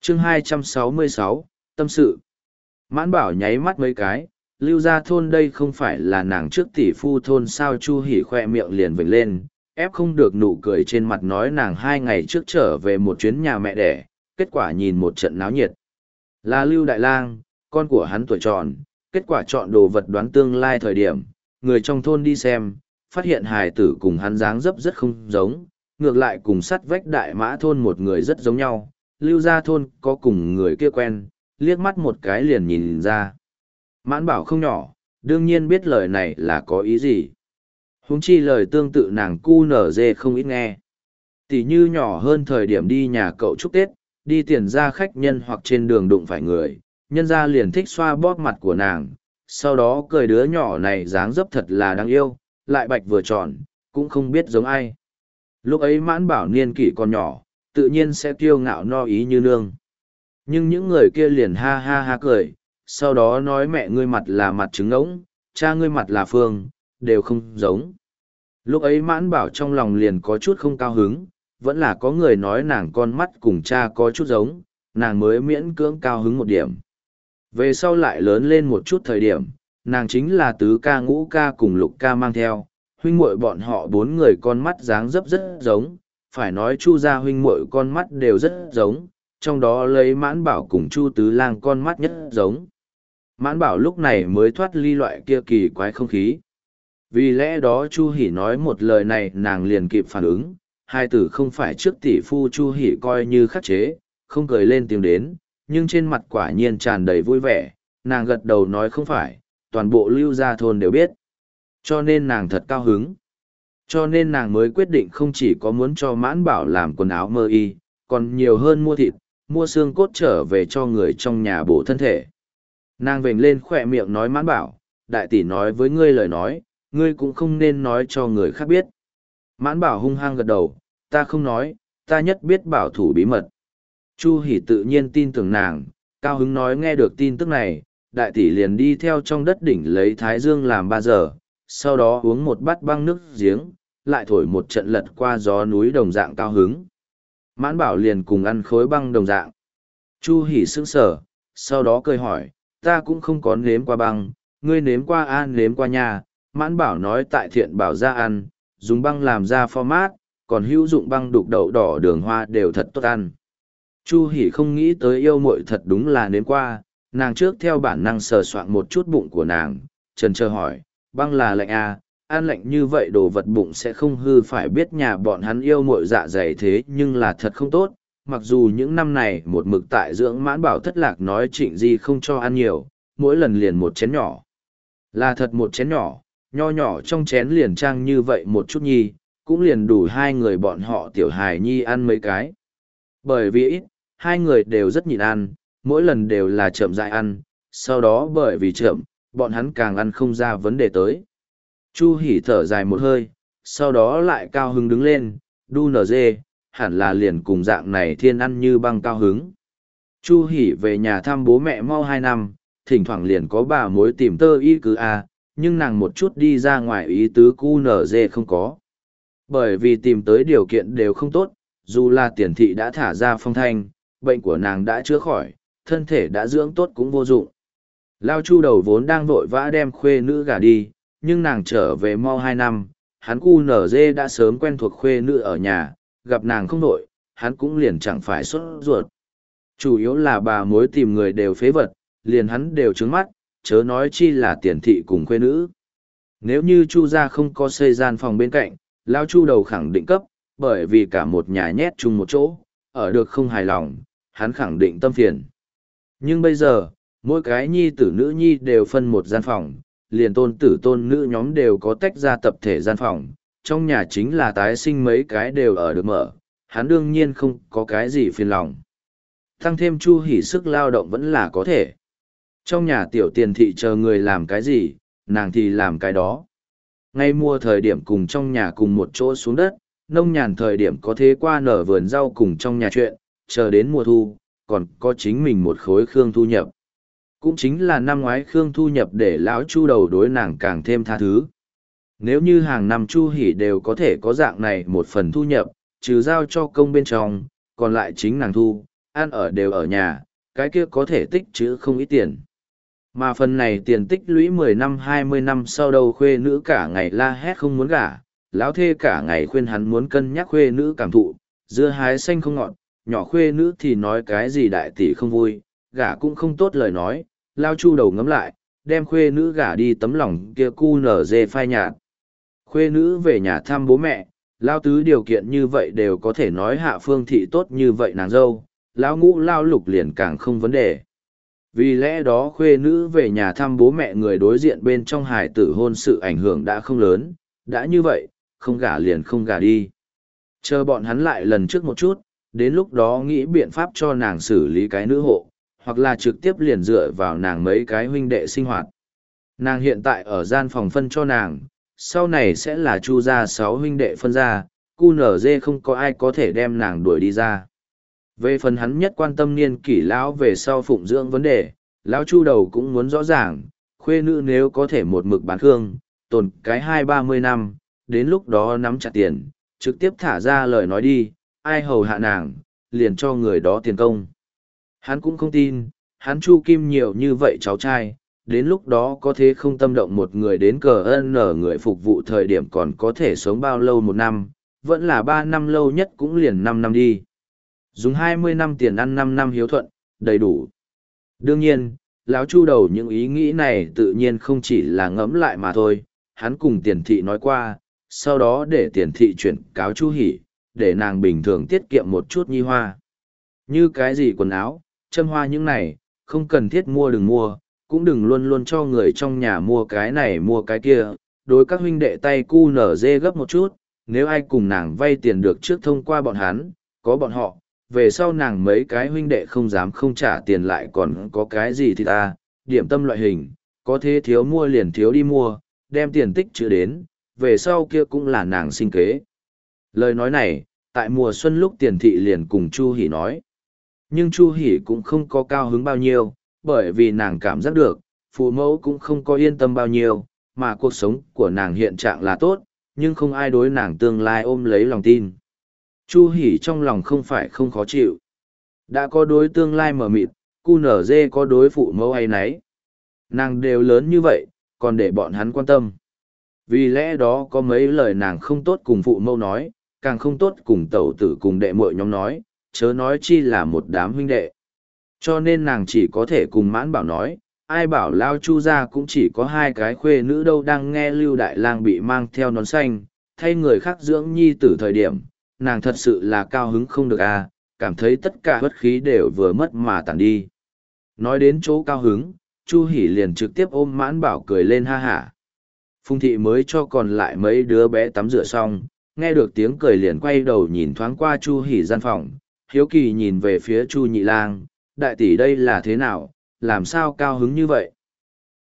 chương 266, tâm sự. Mãn Bảo nháy mắt mấy cái, Lưu Gia Thôn đây không phải là nàng trước tỷ phu thôn sao. Chu Hỉ khoe miệng liền vểnh lên, ép không được nụ cười trên mặt, nói nàng 2 ngày trước trở về một chuyến nhà mẹ đẻ, kết quả nhìn một trận náo nhiệt. Là Lưu Đại Lang, con của hắn tuổi tròn, kết quả chọn đồ vật đoán tương lai thời điểm, người trong thôn đi xem, phát hiện hài tử cùng hắn dáng dấp rất không giống, ngược lại cùng sắt vách Đại Mã Thôn một người rất giống nhau. Lưu Gia Thôn có cùng người kia quen, liếc mắt một cái liền nhìn ra. Mãn Bảo không nhỏ, đương nhiên biết lời này là có ý gì. Huống chi lời tương tự nàng cu nở dê không ít nghe. Tỷ như nhỏ hơn thời điểm đi nhà cậu chúc Tết, đi tiền ra khách nhân hoặc trên đường đụng phải người, nhân ra liền thích xoa bóp mặt của nàng, sau đó cười đứa nhỏ này dáng dấp thật là đáng yêu, lại bạch vừa tròn, cũng không biết giống ai. Lúc ấy Mãn Bảo niên kỷ còn nhỏ, tự nhiên sẽ kiêu ngạo no ý như nương. Nhưng những người kia liền ha ha ha cười, sau đó nói mẹ ngươi mặt là mặt trứng ngỗng, cha ngươi mặt là phương, đều không giống. Lúc ấy Mãn Bảo trong lòng liền có chút không cao hứng, vẫn là có người nói nàng con mắt cùng cha có chút giống, nàng mới miễn cưỡng cao hứng một điểm. Về sau lại lớn lên một chút thời điểm, nàng chính là tứ ca ngũ ca cùng lục ca mang theo, huynh muội bọn họ 4 người con mắt dáng dấp rất giống, phải nói Chu gia huynh muội con mắt đều rất giống, trong đó lấy Mãn Bảo cùng Chu Tứ Lang con mắt nhất giống. Mãn Bảo lúc này mới thoát ly loại kia kỳ quái không khí. Vì lẽ đó Chu Hỉ nói một lời này nàng liền kịp phản ứng, hai tử không phải trước tỷ phu. Chu Hỉ coi như khắc chế, không cười lên tiếng đến, nhưng trên mặt quả nhiên tràn đầy vui vẻ, nàng gật đầu nói không phải, toàn bộ Lưu Gia Thôn đều biết. Cho nên nàng thật cao hứng. Cho nên nàng mới quyết định không chỉ có muốn cho Mãn Bảo làm quần áo mơ y, còn nhiều hơn mua thịt, mua xương cốt trở về cho người trong nhà bổ thân thể. Nàng vểnh lên khỏe miệng nói Mãn Bảo, đại tỷ nói với ngươi lời nói, ngươi cũng không nên nói cho người khác biết. Mãn Bảo hung hăng gật đầu, ta không nói, ta nhất biết bảo thủ bí mật. Chu Hỉ tự nhiên tin tưởng nàng, cao hứng nói nghe được tin tức này, đại tỷ liền đi theo trong đất đỉnh lấy thái dương làm 3 giờ, sau đó uống một bát băng nước giếng, lại thổi một trận lật qua gió núi đồng dạng cao hứng. Mãn Bảo liền cùng ăn khối băng đồng dạng. Chu Hỉ sững sờ, sau đó cười hỏi, ta cũng không có nếm qua băng, ngươi nếm qua nếm qua nhà. Mãn Bảo nói tại Thiện Bảo ra ăn, dùng băng làm ra format, còn hữu dụng băng đục đậu đỏ đường hoa đều thật tốt ăn. Chu Hỉ không nghĩ tới yêu muội thật đúng là nếm qua, nàng trước theo bản năng sờ soạng một chút bụng của nàng, chần chờ hỏi, băng là lạnh à, ăn lạnh như vậy đồ vật bụng sẽ không hư. Phải biết nhà bọn hắn yêu muội dạ dày thế nhưng là thật không tốt, mặc dù những năm này một mực tại dưỡng. Mãn Bảo thất lạc nói Trịnh Di không cho ăn nhiều, mỗi lần liền một chén nhỏ. Là thật một chén nhỏ, nho nhỏ trong chén liền trang như vậy một chút nhi, cũng liền đủ 2 người bọn họ tiểu hài nhi ăn mấy cái. Bởi vì ít, 2 người đều rất nhịn ăn, mỗi lần đều là chậm rãi ăn, sau đó bởi vì chậm, bọn hắn càng ăn không ra vấn đề tới. Chu Hỉ thở dài một hơi, sau đó lại cao hứng đứng lên, đu nở dê, hẳn là liền cùng dạng này thiên ăn như băng cao hứng. Chu Hỉ về nhà thăm bố mẹ mau 2 năm, thỉnh thoảng liền có bà mối tìm tơ y cứ nhưng nàng một chút đi ra ngoài ý tứ cu nở dê không có. Bởi vì tìm tới điều kiện đều không tốt, dù là tiền thị đã thả ra phong thanh, bệnh của nàng đã chữa khỏi, thân thể đã dưỡng tốt cũng vô dụng. Lao Chu đầu vốn đang vội vã đem khuê nữ gả đi, nhưng nàng trở về mau 2 năm, hắn cu nở dê đã sớm quen thuộc khuê nữ ở nhà, gặp nàng không vội, hắn cũng liền chẳng phải sốt ruột. Chủ yếu là bà mối tìm người đều phế vật, liền hắn đều trướng mắt, chớ nói chi là tiền thị cùng khuê nữ. Nếu như Chu gia không có xây gian phòng bên cạnh, Lao Chu đầu khẳng định cấp, bởi vì cả một nhà nhét chung một chỗ, ở được không hài lòng, hắn khẳng định tâm phiền. Nhưng bây giờ, mỗi cái nhi tử nữ nhi đều phân một gian phòng, liền tôn tử tôn nữ nhóm đều có tách ra tập thể gian phòng, trong nhà chính là tái sinh mấy cái đều ở được mở, hắn đương nhiên không có cái gì phiền lòng. Tăng thêm Chu Hỉ sức lao động vẫn là có thể. Trong nhà tiểu tiền thị chờ người làm cái gì, nàng thì làm cái đó. Ngay mua thời điểm cùng trong nhà cùng một chỗ xuống đất, nông nhàn thời điểm có thế qua nở vườn rau cùng trong nhà chuyện, chờ đến mùa thu, còn có chính mình một khối khương thu nhập. Cũng chính là năm ngoái khương thu nhập để lão Chu đầu đối nàng càng thêm tha thứ. Nếu như hàng năm Chu Hỉ đều có thể có dạng này một phần thu nhập, trừ giao cho công bên trong, còn lại chính nàng thu, ăn ở đều ở nhà, cái kia có thể tích trữ không ít tiền. Mà phần này tiền tích lũy 10 năm 20 năm sau đâu khuê nữ cả ngày la hét không muốn gả, lão thê cả ngày khuyên hắn muốn cân nhắc khuê nữ cảm thụ, dưa hái xanh không ngọt, nhỏ khuê nữ thì nói cái gì đại tỷ không vui, gả cũng không tốt lời nói, lao chu đầu ngấm lại, đem khuê nữ gả đi tấm lòng kia cu nở dê phai nhạt. Khuê nữ về nhà thăm bố mẹ, lao tứ điều kiện như vậy đều có thể nói hạ phương thị tốt như vậy nàng dâu, lão ngũ lao lục liền càng không vấn đề. Vì lẽ đó khuê nữ về nhà thăm bố mẹ người đối diện bên trong hài tử hôn sự ảnh hưởng đã không lớn, đã như vậy, không gả liền không gả đi. Chờ bọn hắn lại lần trước một chút, đến lúc đó nghĩ biện pháp cho nàng xử lý cái nữ hộ, hoặc là trực tiếp liền dựa vào nàng mấy cái huynh đệ sinh hoạt. Nàng hiện tại ở gian phòng phân cho nàng, sau này sẽ là chu gia 6 huynh đệ phân ra, cu nở dê không có ai có thể đem nàng đuổi đi ra. Về phần hắn nhất quan tâm niên kỷ lão về sau phụng dưỡng vấn đề, lão chu đầu cũng muốn rõ ràng, khuê nữ nếu có thể một mực bán khương, tồn cái 20-30 năm, đến lúc đó nắm chặt tiền, trực tiếp thả ra lời nói đi, ai hầu hạ nàng, liền cho người đó tiền công. Hắn cũng không tin, hắn Chu Kim nhiều như vậy cháu trai, đến lúc đó có thế không tâm động một người đến cờ ân nở người phục vụ thời điểm còn có thể sống bao lâu 1 năm, vẫn là 3 năm lâu nhất cũng liền 5 năm đi. Dùng 20 năm tiền ăn 5 năm hiếu thuận, đầy đủ. Đương nhiên, lão Chu đầu những ý nghĩ này tự nhiên không chỉ là ngẫm lại mà thôi, hắn cùng tiền thị nói qua, sau đó để tiền thị chuyển cáo Chu Hỷ, để nàng bình thường tiết kiệm một chút nhi hoa. Như cái gì quần áo, châm hoa những này, không cần thiết mua đừng mua, cũng đừng luôn luôn cho người trong nhà mua cái này mua cái kia, đối các huynh đệ tay cu nở dê gấp một chút, nếu ai cùng nàng vay tiền được trước thông qua bọn hắn, có bọn họ, về sau nàng mấy cái huynh đệ không dám không trả tiền lại còn có cái gì thì ta, điểm tâm loại hình, có thế thiếu mua liền thiếu đi mua, đem tiền tích trữ đến, về sau kia cũng là nàng sinh kế. Lời nói này, tại mùa xuân lúc tiền thị liền cùng Chu Hỷ nói. Nhưng Chu Hỷ cũng không có cao hứng bao nhiêu, bởi vì nàng cảm giác được, phụ mẫu cũng không có yên tâm bao nhiêu, mà cuộc sống của nàng hiện trạng là tốt, nhưng không ai đối nàng tương lai ôm lấy lòng tin. Chu Hỷ trong lòng không phải không khó chịu. Đã có đối tương lai mờ mịt, cu nở dê có đối phụ mẫu hay nấy. Nàng đều lớn như vậy, còn để bọn hắn quan tâm. Vì lẽ đó có mấy lời nàng không tốt cùng phụ mẫu nói, càng không tốt cùng tẩu tử cùng đệ muội nhóm nói, chớ nói chi là một đám huynh đệ. Cho nên nàng chỉ có thể cùng Mãn Bảo nói, ai bảo lao Chu gia cũng chỉ có 2 cái khuê nữ đâu đang nghe Lưu Đại Lang bị mang theo nón xanh, thay người khác dưỡng nhi tử thời điểm, nàng thật sự là cao hứng không được à, cảm thấy tất cả bất khí đều vừa mất mà tàn đi. Nói đến chỗ cao hứng, Chu Hỷ liền trực tiếp ôm Mãn Bảo cười lên ha hả. Phùng thị mới cho còn lại mấy đứa bé tắm rửa xong, nghe được tiếng cười liền quay đầu nhìn thoáng qua Chu Hỷ gian phòng, hiếu kỳ nhìn về phía Chu Nhị Lang, đại tỷ đây là thế nào, làm sao cao hứng như vậy?